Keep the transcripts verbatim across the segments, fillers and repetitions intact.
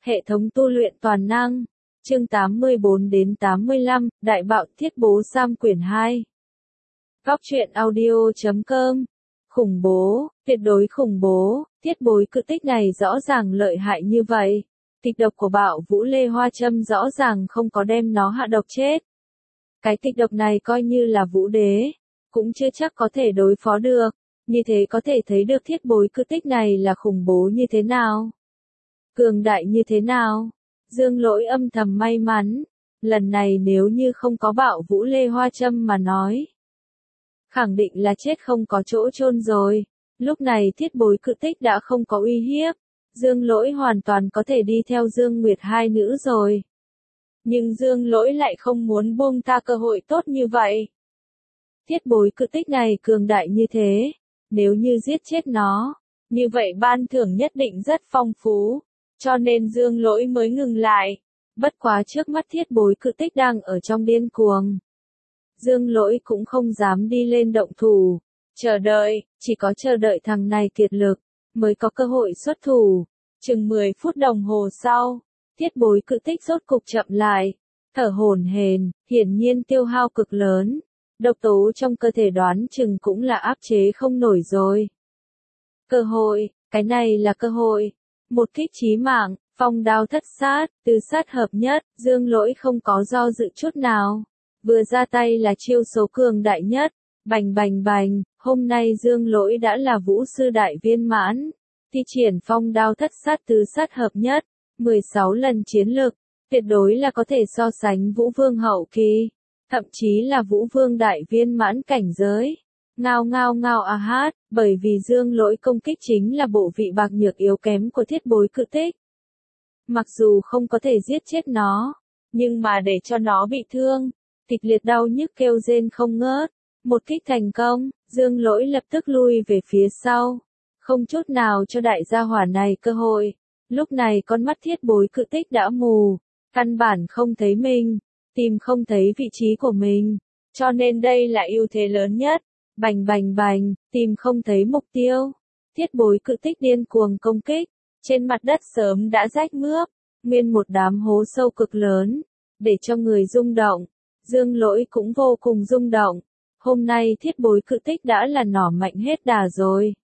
Hệ thống tu luyện toàn năng. Chương tám mươi bốn đến tám mươi lăm, Đại bạo thiết bố Sam quyển hai. Góc truyện audio chấm com. Khủng bố, tuyệt đối khủng bố, thiết bối cự tích này rõ ràng lợi hại như vậy. Kịch độc của bạo vũ Lê Hoa Trâm rõ ràng không có đem nó hạ độc chết. Cái kịch độc này coi như là vũ đế, cũng chưa chắc có thể đối phó được. Như thế có thể thấy được thiết bối cự tích này là khủng bố như thế nào. Cường đại như thế nào. Dương Lỗi âm thầm may mắn. Lần này nếu như không có bạo vũ Lê Hoa Trâm mà nói, khẳng định là chết không có chỗ chôn rồi. Lúc này thiết bối cự tích đã không có uy hiếp. Dương Lỗi hoàn toàn có thể đi theo Dương Nguyệt hai nữ rồi. Nhưng Dương Lỗi lại không muốn buông tha cơ hội tốt như vậy. Thiết bối cự tích này cường đại như thế. Nếu như giết chết nó, như vậy ban thưởng nhất định rất phong phú. Cho nên Dương Lỗi mới ngừng lại. Bất quá trước mắt thiết bối cự tích đang ở trong điên cuồng. Dương Lỗi cũng không dám đi lên động thủ. Chờ đợi, chỉ có chờ đợi thằng này kiệt lực, mới có cơ hội xuất thủ. Chừng mười phút đồng hồ sau, thiết bối cự tích rốt cục chậm lại. Thở hổn hển, hiển nhiên tiêu hao cực lớn. Độc tố trong cơ thể đoán chừng cũng là áp chế không nổi rồi. Cơ hội, cái này là cơ hội. Một kích chí mạng, phong đao thất sát, tứ sát hợp nhất, Dương Lỗi không có do dự chút nào. Vừa ra tay là chiêu số cường đại nhất, bành bành bành, hôm nay Dương Lỗi đã là vũ sư đại viên mãn. Thi triển phong đao thất sát tứ sát hợp nhất, mười sáu lần chiến lực, tuyệt đối là có thể so sánh vũ vương hậu kỳ, thậm chí là vũ vương đại viên mãn cảnh giới. Ngao ngao ngao a hát, bởi vì Dương Lỗi công kích chính là bộ vị bạc nhược yếu kém của thiết bối cự tích. Mặc dù không có thể giết chết nó, nhưng mà để cho nó bị thương, kịch liệt đau nhức kêu rên không ngớt. Một kích thành công, Dương Lỗi lập tức lui về phía sau, không chút nào cho đại gia hỏa này cơ hội. Lúc này con mắt thiết bối cự tích đã mù, căn bản không thấy mình, tìm không thấy vị trí của mình, cho nên đây là ưu thế lớn nhất. Bành bành bành, tìm không thấy mục tiêu. Thiết bối cự tích điên cuồng công kích, trên mặt đất sớm đã rách mướp, nguyên một đám hố sâu cực lớn, để cho người rung động. Dương Lỗi cũng vô cùng rung động. Hôm nay thiết bối cự tích đã là nỏ mạnh hết đà rồi.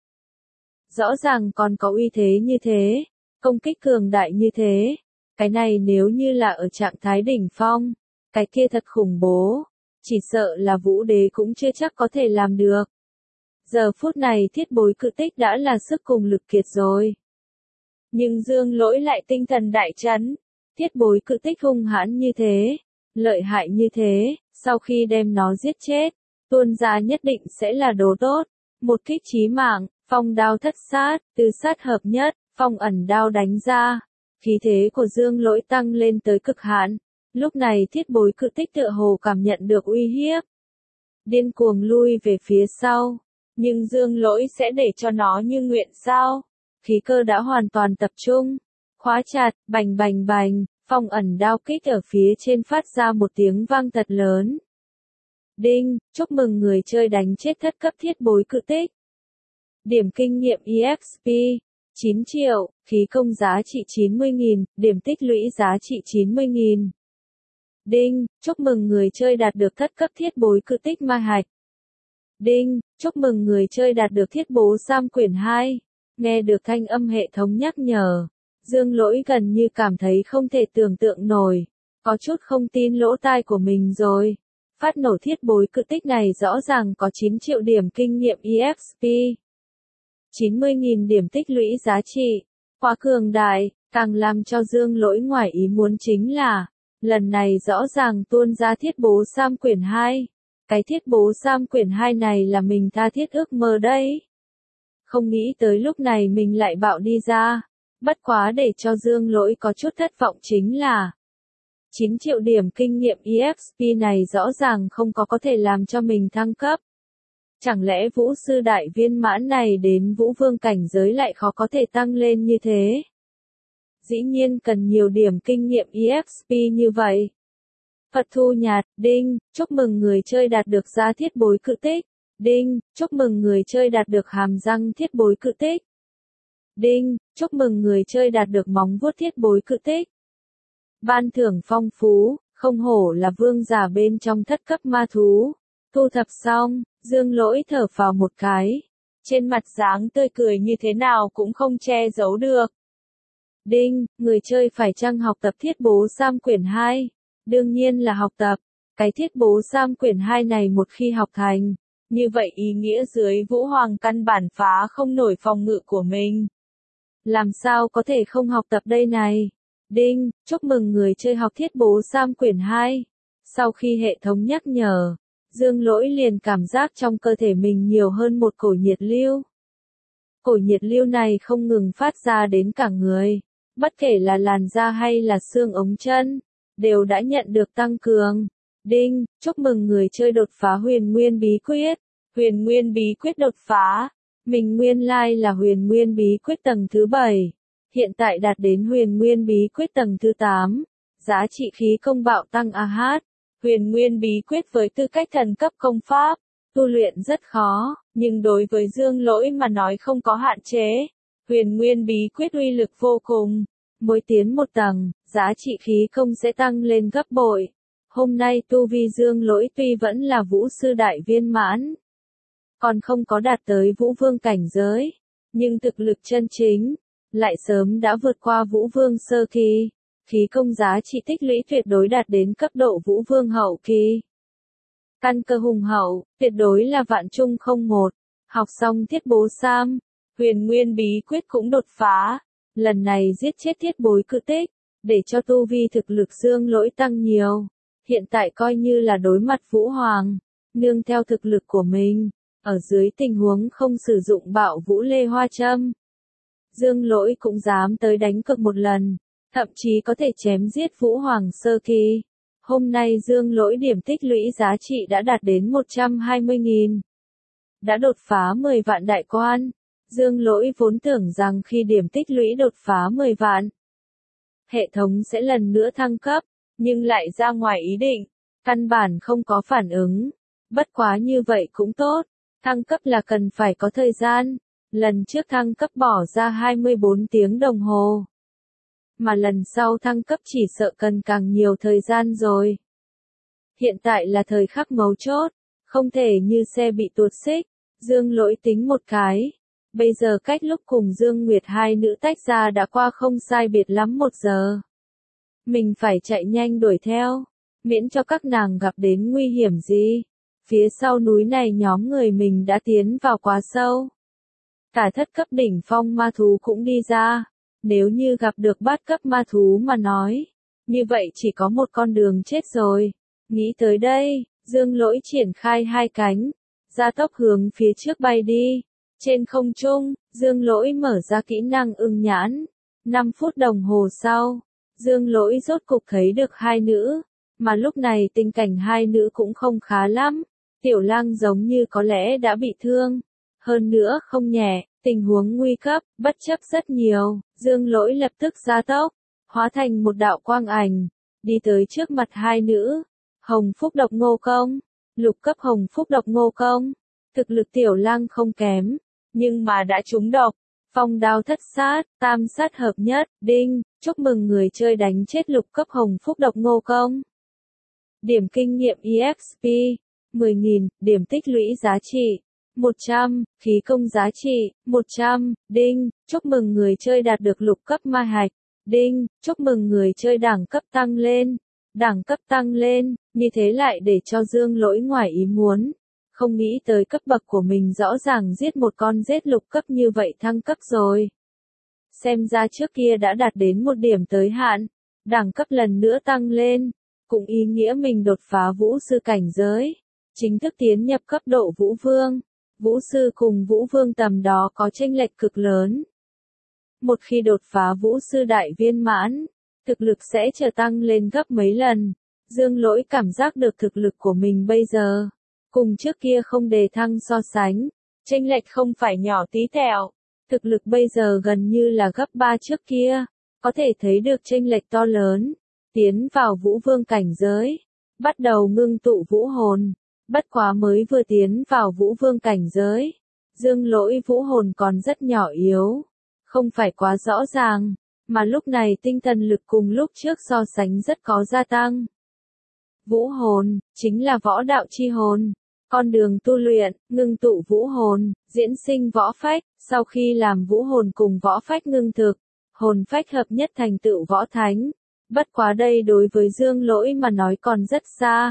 Rõ ràng còn có uy thế như thế, công kích cường đại như thế. Cái này nếu như là ở trạng thái đỉnh phong, cái kia thật khủng bố. Chỉ sợ là vũ đế cũng chưa chắc có thể làm được. Giờ phút này thiết bối cự tích đã là sức cùng lực kiệt rồi. Nhưng Dương Lỗi lại tinh thần đại chấn. Thiết bối cự tích hung hãn như thế, lợi hại như thế, sau khi đem nó giết chết, tuôn ra nhất định sẽ là đồ tốt. Một kích chí mạng, phong đao thất sát, tứ sát hợp nhất, phong ẩn đao đánh ra. Khí thế của Dương Lỗi tăng lên tới cực hạn. Lúc này thiết bối cự tích tựa hồ cảm nhận được uy hiếp. Điên cuồng lui về phía sau. Nhưng Dương Lỗi sẽ để cho nó như nguyện sao? Khí cơ đã hoàn toàn tập trung. Khóa chặt, bành bành bành, phong ẩn đao kích ở phía trên phát ra một tiếng vang thật lớn. Đinh, chúc mừng người chơi đánh chết thất cấp thiết bối cự tích. Điểm kinh nghiệm e ích pê, chín triệu, khí công giá trị chín mươi nghìn, điểm tích lũy giá trị chín mươi nghìn. Đinh, chúc mừng người chơi đạt được thất cấp thiết bối cự tích ma hạch. Đinh, chúc mừng người chơi đạt được thiết bố Sam quyển hai. Nghe được thanh âm hệ thống nhắc nhở, Dương Lỗi gần như cảm thấy không thể tưởng tượng nổi, có chút không tin lỗ tai của mình rồi. Phát nổ thiết bối cự tích này rõ ràng có chín triệu điểm kinh nghiệm e ích pê. chín mươi nghìn điểm tích lũy giá trị, quá cường đại. Càng làm cho Dương Lỗi ngoài ý muốn chính là, lần này rõ ràng tuôn ra thiết bố Sam quyển hai. Cái thiết bố Sam quyển hai này là mình tha thiết ước mơ đấy. Không nghĩ tới lúc này mình lại bạo đi ra. Bất quá để cho Dương Lỗi có chút thất vọng chính là, chín triệu điểm kinh nghiệm e ích pê này rõ ràng không có có thể làm cho mình thăng cấp. Chẳng lẽ vũ sư đại viên mãn này đến vũ vương cảnh giới lại khó có thể tăng lên như thế? Dĩ nhiên cần nhiều điểm kinh nghiệm e ích pê như vậy. Phật thu nhạt, đinh, chúc mừng người chơi đạt được giá thiết bối cự tích. Đinh, chúc mừng người chơi đạt được hàm răng thiết bối cự tích. Đinh, chúc mừng người chơi đạt được móng vuốt thiết bối cự tích. Ban thưởng phong phú, không hổ là vương giả bên trong thất cấp ma thú. Thu thập xong, Dương Lỗi thở phào một cái. Trên mặt dáng tươi cười như thế nào cũng không che giấu được. Đinh, người chơi phải chăng học tập thiết bố Sam quyển hai? Đương nhiên là học tập. Cái thiết bố Sam quyển hai này một khi học thành, như vậy ý nghĩa dưới Vũ Hoàng căn bản phá không nổi phòng ngự của mình. Làm sao có thể không học tập đây này? Đinh, chúc mừng người chơi học thiết bố Sam quyển hai. Sau khi hệ thống nhắc nhở, Dương Lỗi liền cảm giác trong cơ thể mình nhiều hơn một cổ nhiệt lưu. Cổ nhiệt lưu này không ngừng phát ra đến cả người, bất kể là làn da hay là xương ống chân, đều đã nhận được tăng cường. Đinh, chúc mừng người chơi đột phá huyền nguyên bí quyết. Huyền nguyên bí quyết đột phá. Mình nguyên lai là huyền nguyên bí quyết tầng thứ bảy. Hiện tại đạt đến huyền nguyên bí quyết tầng thứ tám. Giá trị khí công bạo tăng a hát. Huyền nguyên bí quyết với tư cách thần cấp công pháp, tu luyện rất khó, nhưng đối với Dương Lỗi mà nói không có hạn chế. Huyền nguyên bí quyết uy lực vô cùng. Mỗi tiến một tầng, giá trị khí công sẽ tăng lên gấp bội. Hôm nay tu vi Dương Lỗi tuy vẫn là vũ sư đại viên mãn, còn không có đạt tới vũ vương cảnh giới, nhưng thực lực chân chính, lại sớm đã vượt qua vũ vương sơ kỳ. Khí công giá trị tích lũy tuyệt đối đạt đến cấp độ vũ vương hậu kỳ. Căn cơ hùng hậu, tuyệt đối là vạn trung không một. Học xong thiết bố Sam, huyền nguyên bí quyết cũng đột phá. Lần này giết chết thiết bối cự tích, để cho tu vi thực lực Dương Lỗi tăng nhiều. Hiện tại coi như là đối mặt Vũ Hoàng, nương theo thực lực của mình, ở dưới tình huống không sử dụng bạo vũ lê hoa châm, Dương Lỗi cũng dám tới đánh cược một lần, thậm chí có thể chém giết Vũ Hoàng sơ kỳ. Hôm nay Dương Lỗi điểm tích lũy giá trị đã đạt đến một trăm hai mươi nghìn. Đã đột phá mười vạn đại quan. Dương Lỗi vốn tưởng rằng khi điểm tích lũy đột phá mười vạn, hệ thống sẽ lần nữa thăng cấp, nhưng lại ra ngoài ý định, căn bản không có phản ứng. Bất quá như vậy cũng tốt, thăng cấp là cần phải có thời gian. Lần trước thăng cấp bỏ ra hai mươi bốn tiếng đồng hồ, mà lần sau thăng cấp chỉ sợ cần càng nhiều thời gian rồi. Hiện tại là thời khắc mấu chốt, không thể như xe bị tuột xích. Dương Lỗi tính một cái, bây giờ cách lúc cùng Dương Nguyệt hai nữ tách ra đã qua không sai biệt lắm một giờ. Mình phải chạy nhanh đuổi theo, miễn cho các nàng gặp đến nguy hiểm gì. Phía sau núi này nhóm người mình đã tiến vào quá sâu. Cả thất cấp đỉnh phong ma thú cũng đi ra. Nếu như gặp được bát cấp ma thú mà nói, như vậy chỉ có một con đường chết rồi. Nghĩ tới đây, Dương Lỗi triển khai hai cánh, gia tốc hướng phía trước bay đi. Trên không trung, Dương Lỗi mở ra kỹ năng ưng nhãn. năm phút đồng hồ sau, Dương Lỗi rốt cục thấy được hai nữ, mà lúc này tình cảnh hai nữ cũng không khá lắm. Tiểu Lang giống như có lẽ đã bị thương, hơn nữa không nhẹ, tình huống nguy cấp, bất chấp rất nhiều, Dương Lỗi lập tức gia tốc, hóa thành một đạo quang ảnh, đi tới trước mặt hai nữ. Hồng Phúc Độc Ngô Công, lục cấp Hồng Phúc Độc Ngô Công, thực lực Tiểu Lang không kém, nhưng mà đã trúng độc. Phong đao thất sát, tam sát hợp nhất, đinh, chúc mừng người chơi đánh chết lục cấp Hồng Phúc Độc Ngô Công. Điểm kinh nghiệm e ích pê, mười nghìn, điểm tích lũy giá trị, một trăm, khí công giá trị, một trăm, đinh, chúc mừng người chơi đạt được lục cấp ma hạch, đinh, chúc mừng người chơi đẳng cấp tăng lên, đẳng cấp tăng lên, như thế lại để cho Dương Lỗi ngoài ý muốn. Không nghĩ tới cấp bậc của mình rõ ràng giết một con giết lục cấp như vậy thăng cấp rồi. Xem ra trước kia đã đạt đến một điểm tới hạn, đẳng cấp lần nữa tăng lên, cũng ý nghĩa mình đột phá vũ sư cảnh giới, chính thức tiến nhập cấp độ vũ vương. Vũ sư cùng vũ vương tầm đó có chênh lệch cực lớn. Một khi đột phá vũ sư đại viên mãn, thực lực sẽ trở tăng lên gấp mấy lần. Dương Lỗi cảm giác được thực lực của mình bây giờ, cùng trước kia không đề thăng so sánh, chênh lệch không phải nhỏ tí tẹo. Thực lực bây giờ gần như là gấp ba trước kia, có thể thấy được chênh lệch to lớn. Tiến vào vũ vương cảnh giới, bắt đầu ngưng tụ vũ hồn. Bất quá mới vừa tiến vào vũ vương cảnh giới, Dương Lỗi vũ hồn còn rất nhỏ yếu, không phải quá rõ ràng, mà lúc này tinh thần lực cùng lúc trước so sánh rất có gia tăng. Vũ hồn, chính là võ đạo chi hồn. Con đường tu luyện, ngưng tụ vũ hồn, diễn sinh võ phách, sau khi làm vũ hồn cùng võ phách ngưng thực, hồn phách hợp nhất thành tựu võ thánh. Bất quá đây đối với Dương Lỗi mà nói còn rất xa.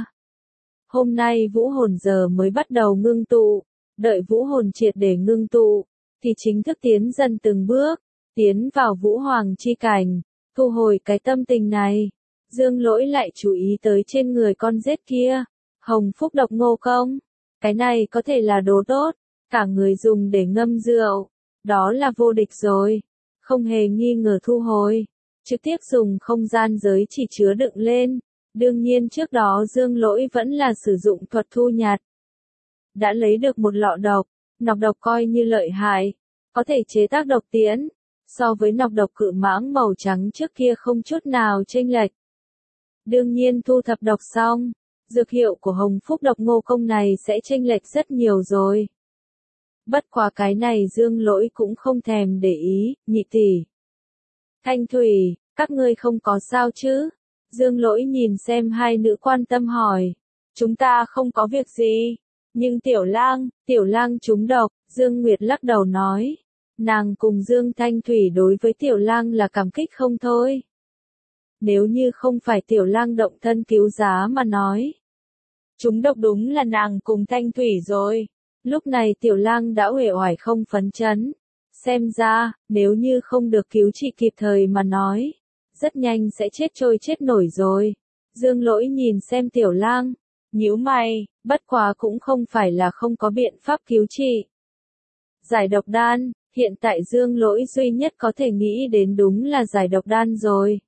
Hôm nay vũ hồn giờ mới bắt đầu ngưng tụ, đợi vũ hồn triệt để ngưng tụ, thì chính thức tiến dần từng bước, tiến vào vũ hoàng chi cảnh, thu hồi cái tâm tình này. Dương Lỗi lại chú ý tới trên người con rết kia, hồng phúc độc ngô công. Cái này có thể là đồ tốt, cả người dùng để ngâm rượu, đó là vô địch rồi, không hề nghi ngờ thu hồi, trực tiếp dùng không gian giới chỉ chứa đựng lên. Đương nhiên trước đó Dương Lỗi vẫn là sử dụng thuật thu nhặt. Đã lấy được một lọ độc, nọc độc coi như lợi hại, có thể chế tác độc tiễn, so với nọc độc cự mãng màu trắng trước kia không chút nào chênh lệch. Đương nhiên thu thập độc xong, dược hiệu của hồng phúc độc ngô công này sẽ chênh lệch rất nhiều rồi. Bất quá cái này Dương Lỗi cũng không thèm để ý, nhị tỷ. Thanh Thủy, các ngươi không có sao chứ? Dương Lỗi nhìn xem hai nữ quan tâm hỏi. Chúng ta không có việc gì. Nhưng Tiểu Lang, Tiểu Lang trúng độc, Dương Nguyệt lắc đầu nói. Nàng cùng Dương Thanh Thủy đối với Tiểu Lang là cảm kích không thôi. Nếu như không phải Tiểu Lang động thân cứu giá mà nói. Trúng độc đúng là nàng cùng Thanh Thủy rồi. Lúc này Tiểu Lang đã uể oải không phấn chấn. Xem ra, nếu như không được cứu trị kịp thời mà nói, rất nhanh sẽ chết trôi chết nổi rồi. Dương Lỗi nhìn xem Tiểu Lang, nhíu mày, bất quá cũng không phải là không có biện pháp cứu trị. Giải độc đan, hiện tại Dương Lỗi duy nhất có thể nghĩ đến đúng là giải độc đan rồi.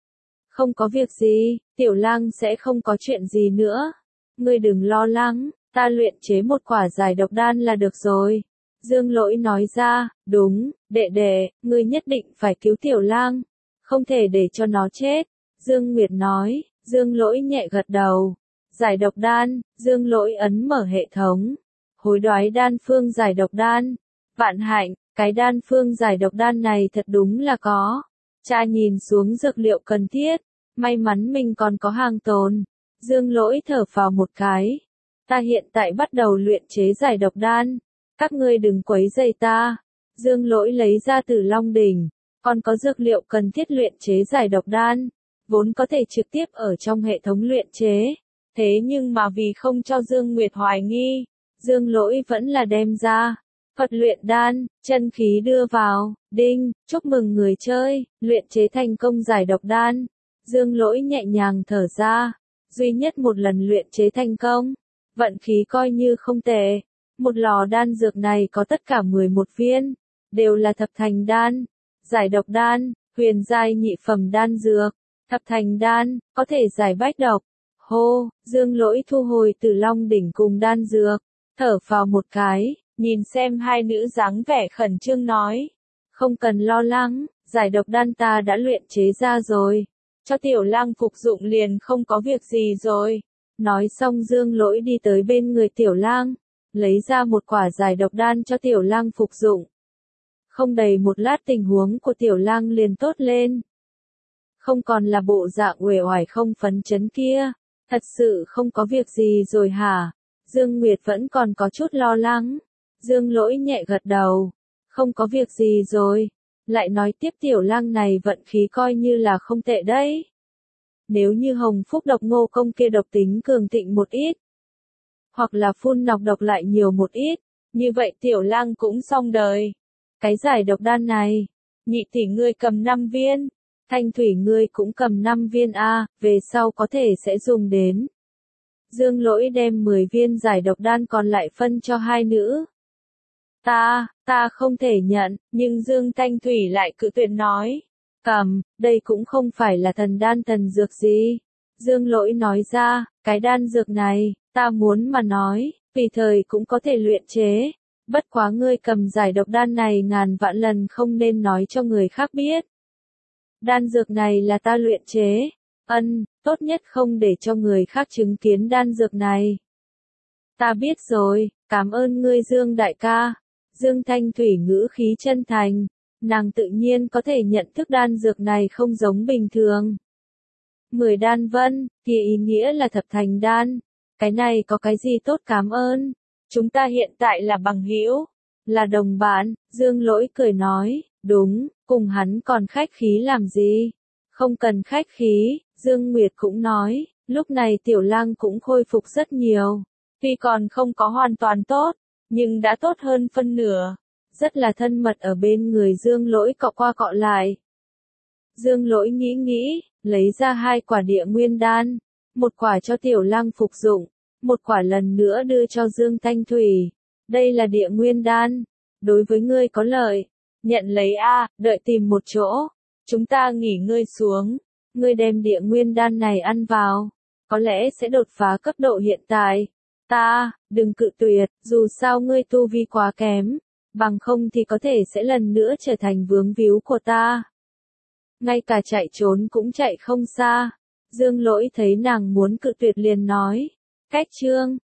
Không có việc gì, Tiểu Lang sẽ không có chuyện gì nữa. Ngươi đừng lo lắng, ta luyện chế một quả giải độc đan là được rồi. Dương Lỗi nói ra, đúng, đệ đệ, ngươi nhất định phải cứu Tiểu Lang, không thể để cho nó chết. Dương Nguyệt nói, Dương Lỗi nhẹ gật đầu. Giải độc đan, Dương Lỗi ấn mở hệ thống. Hối đoái đan phương giải độc đan. Vạn hạnh, cái đan phương giải độc đan này thật đúng là có. Cha nhìn xuống dược liệu cần thiết, may mắn mình còn có hàng tồn. Dương Lỗi thở phào một cái. Ta hiện tại bắt đầu luyện chế giải độc đan. Các ngươi đừng quấy rầy ta. Dương Lỗi lấy ra Tử Long đỉnh, còn có dược liệu cần thiết luyện chế giải độc đan, vốn có thể trực tiếp ở trong hệ thống luyện chế. Thế nhưng mà vì không cho Dương Nguyệt hoài nghi, Dương Lỗi vẫn là đem ra. Phật luyện đan, chân khí đưa vào, đinh, chúc mừng người chơi, luyện chế thành công giải độc đan. Dương Lỗi nhẹ nhàng thở ra, duy nhất một lần luyện chế thành công, vận khí coi như không tệ. Một lò đan dược này có tất cả mười một viên, đều là thập thành đan, giải độc đan, huyền giai nhị phẩm đan dược, thập thành đan, có thể giải bách độc. Hô, Dương Lỗi thu hồi Tử Long đỉnh cùng đan dược, thở phào một cái, nhìn xem hai nữ dáng vẻ khẩn trương nói. Không cần lo lắng, giải độc đan ta đã luyện chế ra rồi, cho Tiểu Lang phục dụng liền không có việc gì rồi. Nói xong Dương Lỗi đi tới bên người Tiểu Lang, lấy ra một quả giải độc đan cho Tiểu Lang phục dụng. Không đầy một lát tình huống của Tiểu Lang liền tốt lên. Không còn là bộ dạng uể oải không phấn chấn kia. Thật sự không có việc gì rồi hả? Dương Nguyệt vẫn còn có chút lo lắng. Dương Lỗi nhẹ gật đầu. Không có việc gì rồi. Lại nói tiếp Tiểu Lang này vận khí coi như là không tệ đấy. Nếu như hồng phúc độc ngô công kia độc tính cường thịnh một ít, hoặc là phun nọc độc lại nhiều một ít, như vậy Tiểu Lang cũng xong đời. Cái giải độc đan này, nhị tỷ ngươi cầm năm viên, Thanh Thủy ngươi cũng cầm năm viên a, về sau có thể sẽ dùng đến. Dương Lỗi đem mười viên giải độc đan còn lại phân cho hai nữ. Ta, ta không thể nhận, nhưng Dương Thanh Thủy lại cự tuyệt nói. Cầm, đây cũng không phải là thần đan thần dược gì. Dương Lỗi nói ra, cái đan dược này, ta muốn mà nói, tùy thời cũng có thể luyện chế. Bất quá ngươi cầm giải độc đan này ngàn vạn lần không nên nói cho người khác biết. Đan dược này là ta luyện chế. Ân, tốt nhất không để cho người khác chứng kiến đan dược này. Ta biết rồi, cảm ơn ngươi Dương đại ca. Dương Thanh Thủy ngữ khí chân thành. nàng tự nhiên có thể nhận thức đan dược này không giống bình thường. Mười đan vân, kia ý nghĩa là thập thành đan. Cái này có cái gì tốt cảm ơn? Chúng ta hiện tại là bằng hữu, là đồng bạn, Dương Lỗi cười nói, đúng, cùng hắn còn khách khí làm gì? Không cần khách khí, Dương Nguyệt cũng nói, lúc này Tiểu Lang cũng khôi phục rất nhiều. Tuy còn không có hoàn toàn tốt, nhưng đã tốt hơn phân nửa. Rất là thân mật ở bên người Dương Lỗi cọ qua cọ lại. Dương Lỗi nghĩ nghĩ, lấy ra hai quả địa nguyên đan, một quả cho Tiểu Lang phục dụng, một quả lần nữa đưa cho Dương Thanh Thủy. Đây là địa nguyên đan, đối với ngươi có lợi, nhận lấy a, đợi tìm một chỗ, chúng ta nghỉ ngơi xuống, ngươi đem địa nguyên đan này ăn vào, có lẽ sẽ đột phá cấp độ hiện tại. Ta, đừng cự tuyệt, dù sao ngươi tu vi quá kém, bằng không thì có thể sẽ lần nữa trở thành vướng víu của ta. Ngay cả chạy trốn cũng chạy không xa. Dương Lỗi thấy nàng muốn cự tuyệt liền nói, cách chương,